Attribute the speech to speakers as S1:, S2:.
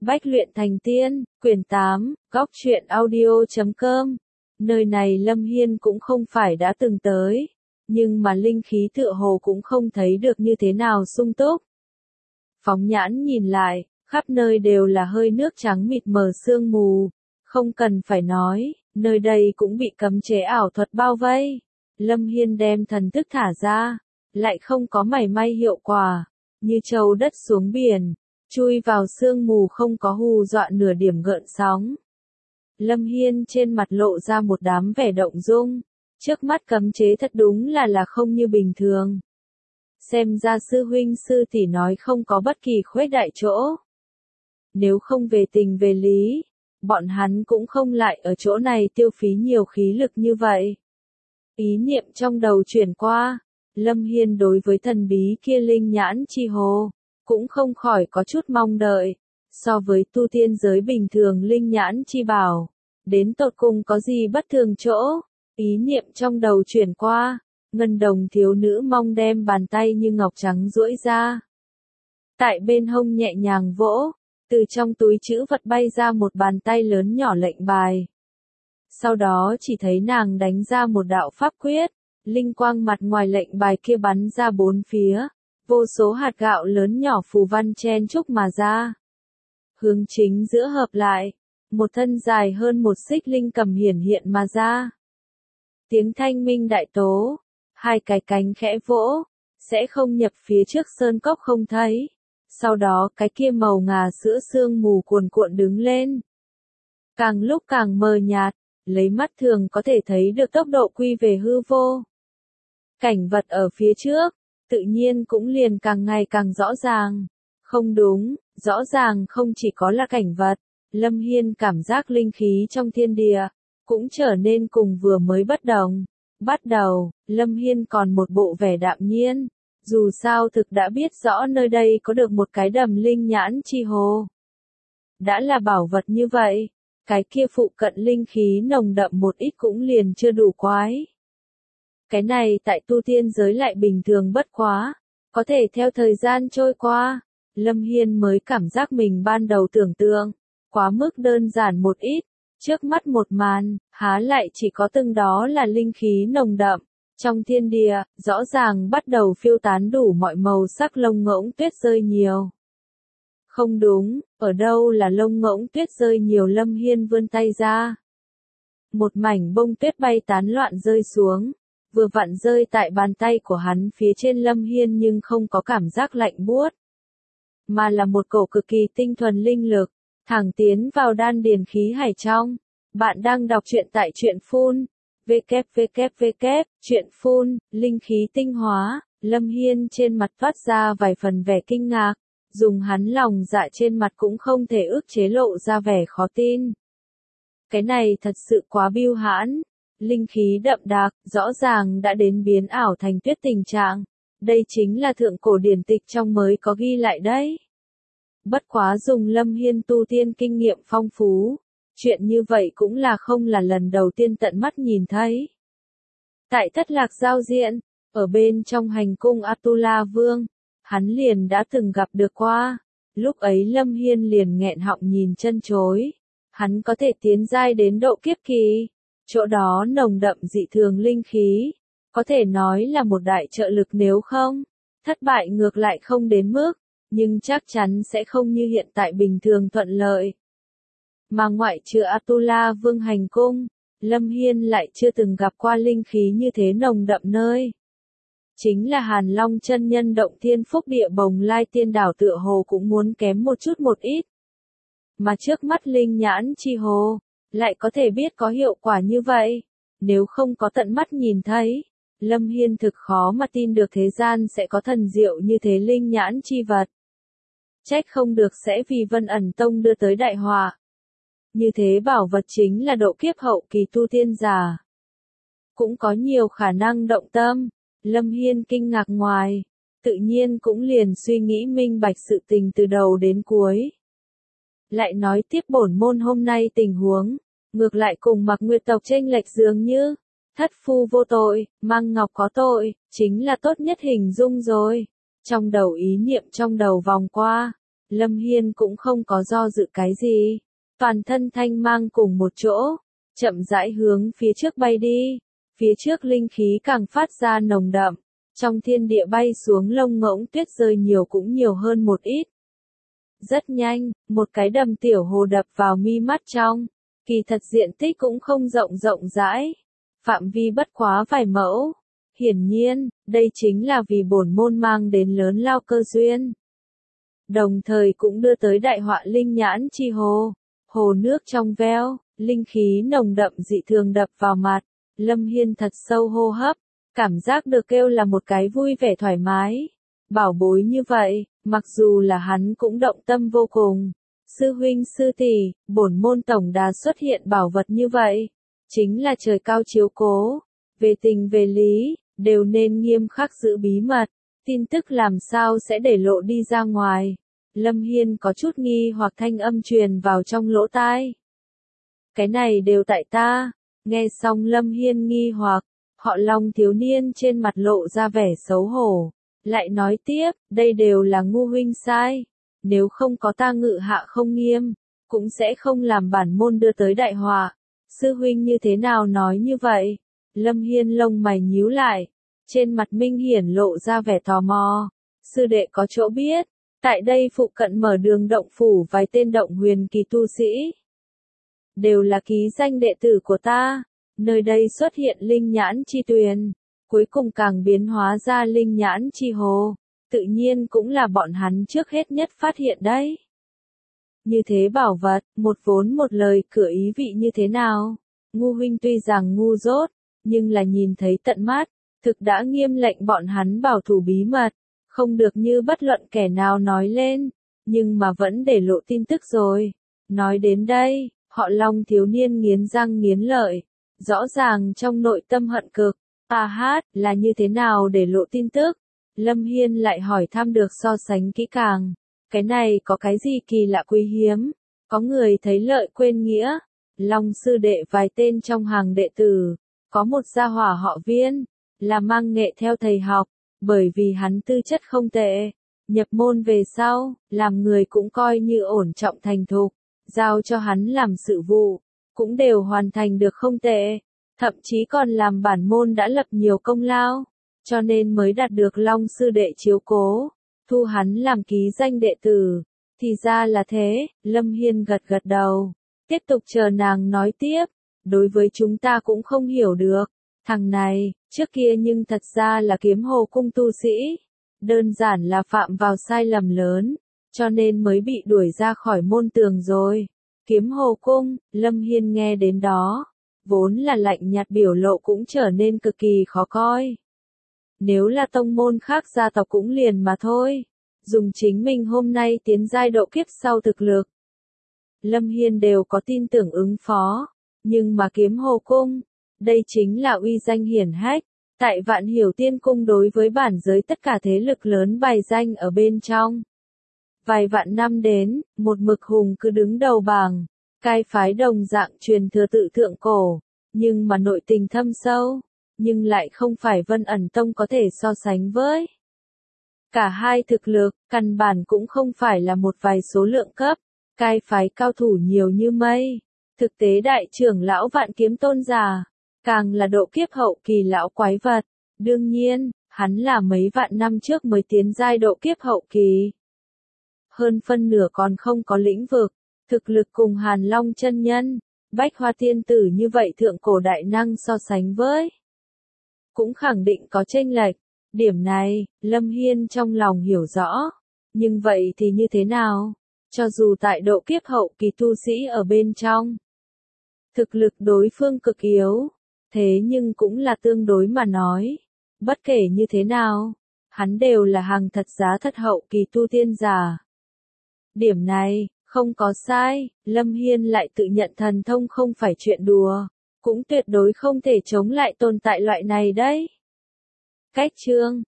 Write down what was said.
S1: Bách luyện thành tiên, quyển 8, góc truyện audio.com. Nơi này Lâm Hiên cũng không phải đã từng tới, nhưng mà linh khí tựa hồ cũng không thấy được như thế nào sung túc. Phóng nhãn nhìn lại, khắp nơi đều là hơi nước trắng mịt mờ sương mù, không cần phải nói, nơi đây cũng bị cấm chế ảo thuật bao vây. Lâm Hiên đem thần thức thả ra, lại không có mảy may hiệu quả, như trâu đất xuống biển, chui vào sương mù không có hù dọa nửa điểm gợn sóng. Lâm Hiên trên mặt lộ ra một đám vẻ động dung, trước mắt cấm chế thật đúng là không như bình thường. Xem ra sư huynh sư tỷ nói không có bất kỳ khuếch đại chỗ. Nếu không về tình về lý, bọn hắn cũng không lại ở chỗ này tiêu phí nhiều khí lực như vậy. Ý niệm trong đầu chuyển qua, Lâm Hiên đối với thần bí kia linh nhãn chi hồ, cũng không khỏi có chút mong đợi. So với tu tiên giới bình thường linh nhãn chi bảo, đến tột cùng có gì bất thường chỗ. Ý niệm trong đầu chuyển qua, ngân đồng thiếu nữ mong đem bàn tay như ngọc trắng duỗi ra. Tại bên hông nhẹ nhàng vỗ, từ trong túi trữ vật bay ra một bàn tay lớn nhỏ lệnh bài. Sau đó chỉ thấy nàng đánh ra một đạo pháp quyết, linh quang mặt ngoài lệnh bài kia bắn ra bốn phía, vô số hạt gạo lớn nhỏ phù văn chen chúc mà ra. Hướng chính giữa hợp lại, một thân dài hơn một xích linh cầm hiển hiện mà ra. Tiếng thanh minh đại tố, hai cái cánh khẽ vỗ, sẽ không nhập phía trước sơn cốc không thấy. Sau đó cái kia màu ngà sữa sương mù cuồn cuộn đứng lên. Càng lúc càng mờ nhạt, lấy mắt thường có thể thấy được tốc độ quy về hư vô. Cảnh vật ở phía trước, tự nhiên cũng liền càng ngày càng rõ ràng. Không đúng, rõ ràng không chỉ có là cảnh vật, Lâm Hiên cảm giác linh khí trong thiên địa, cũng trở nên cùng vừa mới bất đồng. Bắt đầu, Lâm Hiên còn một bộ vẻ đạm nhiên, dù sao thực đã biết rõ nơi đây có được một cái đầm linh nhãn chi hồ. Đã là bảo vật như vậy, cái kia phụ cận linh khí nồng đậm một ít cũng liền chưa đủ quái. Cái này tại tu tiên giới lại bình thường bất quá, có thể theo thời gian trôi qua, Lâm Hiên mới cảm giác mình ban đầu tưởng tượng, quá mức đơn giản một ít, trước mắt một màn, há lại chỉ có từng đó là linh khí nồng đậm, trong thiên địa, rõ ràng bắt đầu phiêu tán đủ mọi màu sắc lông ngỗng tuyết rơi nhiều. Không đúng, ở đâu là lông ngỗng tuyết rơi nhiều. Lâm Hiên vươn tay ra. Một mảnh bông tuyết bay tán loạn rơi xuống, vừa vặn rơi tại bàn tay của hắn phía trên Lâm Hiên nhưng không có cảm giác lạnh buốt, mà là một cổ cực kỳ tinh thuần linh lực, thẳng tiến vào đan điền khí hải trong. Bạn đang đọc truyện tại truyện phun, truyện phun, linh khí tinh hóa. Lâm Hiên trên mặt toát ra vài phần vẻ kinh ngạc, dùng hắn lòng dạ trên mặt cũng không thể ức chế lộ ra vẻ khó tin. Cái này thật sự quá bưu hãn, linh khí đậm đặc, rõ ràng đã đến biến ảo thành tuyết tình trạng. Đây chính là thượng cổ điển tịch trong mới có ghi lại đấy. Bất quá dùng Lâm Hiên tu tiên kinh nghiệm phong phú, chuyện như vậy cũng là không là lần đầu tiên tận mắt nhìn thấy. Tại Thất Lạc Giao Diện, ở bên trong hành cung Atula Vương, hắn liền đã từng gặp được qua. Lúc ấy Lâm Hiên liền nghẹn họng nhìn chân chối. Hắn có thể tiến giai đến độ kiếp kỳ. Chỗ đó nồng đậm dị thường linh khí, có thể nói là một đại trợ lực, nếu không thất bại ngược lại không đến mức, nhưng chắc chắn sẽ không như hiện tại bình thường thuận lợi. Mà ngoại trừ Atula Vương hành cung, Lâm Hiên lại chưa từng gặp qua linh khí như thế nồng đậm nơi. Chính là Hàn Long chân nhân động thiên phúc địa Bồng Lai tiên đảo tựa hồ cũng muốn kém một chút một ít. Mà trước mắt linh nhãn chi hồ, lại có thể biết có hiệu quả như vậy. Nếu không có tận mắt nhìn thấy, Lâm Hiên thực khó mà tin được thế gian sẽ có thần diệu như thế linh nhãn chi vật. Trách không được sẽ vì Vân Ẩn Tông đưa tới đại họa. Như thế bảo vật chính là độ kiếp hậu kỳ tu tiên giả. Cũng có nhiều khả năng động tâm. Lâm Hiên kinh ngạc ngoài, tự nhiên cũng liền suy nghĩ minh bạch sự tình từ đầu đến cuối. Lại nói tiếp bổn môn hôm nay tình huống, ngược lại cùng Mạc Nguyệt tộc chênh lệch dường như, thất phu vô tội, Mang Ngọc có tội, chính là tốt nhất hình dung rồi. Trong đầu ý niệm trong đầu vòng qua, Lâm Hiên cũng không có do dự cái gì. Toàn thân thanh mang cùng một chỗ, chậm rãi hướng phía trước bay đi. Phía trước linh khí càng phát ra nồng đậm. Trong thiên địa bay xuống lông ngỗng tuyết rơi nhiều cũng nhiều hơn một ít. Rất nhanh, một cái đầm tiểu hồ đập vào mi mắt trong. Kỳ thật diện tích cũng không rộng rãi. Phạm vi bất quá vài mẫu. Hiển nhiên, đây chính là vì bổn môn mang đến lớn lao cơ duyên. Đồng thời cũng đưa tới đại họa linh nhãn chi hồ. Hồ nước trong veo, linh khí nồng đậm dị thường đập vào mặt. Lâm Hiên thật sâu hô hấp, cảm giác được kêu là một cái vui vẻ thoải mái. Bảo bối như vậy, mặc dù là hắn cũng động tâm vô cùng. Sư huynh sư tỷ, bổn môn tổng đà xuất hiện bảo vật như vậy. Chính là trời cao chiếu cố. Về tình về lý, đều nên nghiêm khắc giữ bí mật. Tin tức làm sao sẽ để lộ đi ra ngoài. Lâm Hiên có chút nghi hoặc thanh âm truyền vào trong lỗ tai. Cái này đều tại ta. Nghe xong Lâm Hiên nghi hoặc, họ Long thiếu niên trên mặt lộ ra vẻ xấu hổ. Lại nói tiếp, đây đều là ngu huynh sai. Nếu không có ta ngự hạ không nghiêm, cũng sẽ không làm bản môn đưa tới đại họa. Sư huynh như thế nào nói như vậy? Lâm Hiên lông mày nhíu lại. Trên mặt Minh Hiển lộ ra vẻ tò mò. Sư đệ có chỗ biết. Tại đây phụ cận mở đường động phủ vài tên động huyền kỳ tu sĩ. Đều là ký danh đệ tử của ta. Nơi đây xuất hiện linh nhãn chi tuyền. Cuối cùng càng biến hóa ra linh nhãn chi hồ. Tự nhiên cũng là bọn hắn trước hết nhất phát hiện đấy. Như thế bảo vật, một vốn một lời cửa ý vị như thế nào? Ngu huynh tuy rằng ngu dốt, nhưng là nhìn thấy tận mắt, thực đã nghiêm lệnh bọn hắn bảo thủ bí mật, không được như bất luận kẻ nào nói lên, nhưng mà vẫn để lộ tin tức rồi. Nói đến đây, họ Long thiếu niên nghiến răng nghiến lợi, rõ ràng trong nội tâm hận cực. Là như thế nào để lộ tin tức? Lâm Hiên lại hỏi thăm được so sánh kỹ càng. Cái này có cái gì kỳ lạ quý hiếm? Có người thấy lợi quên nghĩa. Long sư đệ vài tên trong hàng đệ tử. Có một gia hỏa họ Viên, là mang nghệ theo thầy học, bởi vì hắn tư chất không tệ. Nhập môn về sau, làm người cũng coi như ổn trọng thành thục. Giao cho hắn làm sự vụ, cũng đều hoàn thành được không tệ. Thậm chí còn làm bản môn đã lập nhiều công lao, cho nên mới đạt được Long sư đệ chiếu cố, thu hắn làm ký danh đệ tử. Thì ra là thế, Lâm Hiên gật gật đầu, tiếp tục chờ nàng nói tiếp. Đối với chúng ta cũng không hiểu được, thằng này, trước kia nhưng thật ra là Kiếm Hồ cung tu sĩ, đơn giản là phạm vào sai lầm lớn, cho nên mới bị đuổi ra khỏi môn tường rồi. Kiếm Hồ cung, Lâm Hiên nghe đến đó, vốn là lạnh nhạt biểu lộ cũng trở nên cực kỳ khó coi. Nếu là tông môn khác gia tộc cũng liền mà thôi, dùng chính mình hôm nay tiến giai độ kiếp sau thực lực, Lâm Hiên đều có tin tưởng ứng phó, nhưng mà Kiếm Hồ cung, đây chính là uy danh hiển hách, tại Vạn Hiểu Tiên cung đối với bản giới tất cả thế lực lớn bài danh ở bên trong. Vài vạn năm đến, một mực hùng cứ đứng đầu bảng, cai phái đồng dạng truyền thừa tự thượng cổ, nhưng mà nội tình thâm sâu, nhưng lại không phải Vân Ẩn Tông có thể so sánh với. Cả hai thực lực, căn bản cũng không phải là một vài số lượng cấp, cai phái cao thủ nhiều như mây. Thực tế đại trưởng lão Vạn Kiếm Tôn giả, càng là độ kiếp hậu kỳ lão quái vật. Đương nhiên, hắn là mấy vạn năm trước mới tiến giai độ kiếp hậu kỳ. Hơn phân nửa còn không có lĩnh vực, thực lực cùng Hàn Long chân nhân, Bách Hoa tiên tử như vậy thượng cổ đại năng so sánh với, cũng khẳng định có chênh lệch. Điểm này, Lâm Hiên trong lòng hiểu rõ. Nhưng vậy thì như thế nào? Cho dù tại độ kiếp hậu kỳ tu sĩ ở bên trong, thực lực đối phương cực yếu, thế nhưng cũng là tương đối mà nói. Bất kể như thế nào, hắn đều là hàng thật giá thật hậu kỳ tu tiên giả. Điểm này, không có sai, Lâm Hiên lại tự nhận thần thông không phải chuyện đùa, cũng tuyệt đối không thể chống lại tồn tại loại này đấy. Cách chương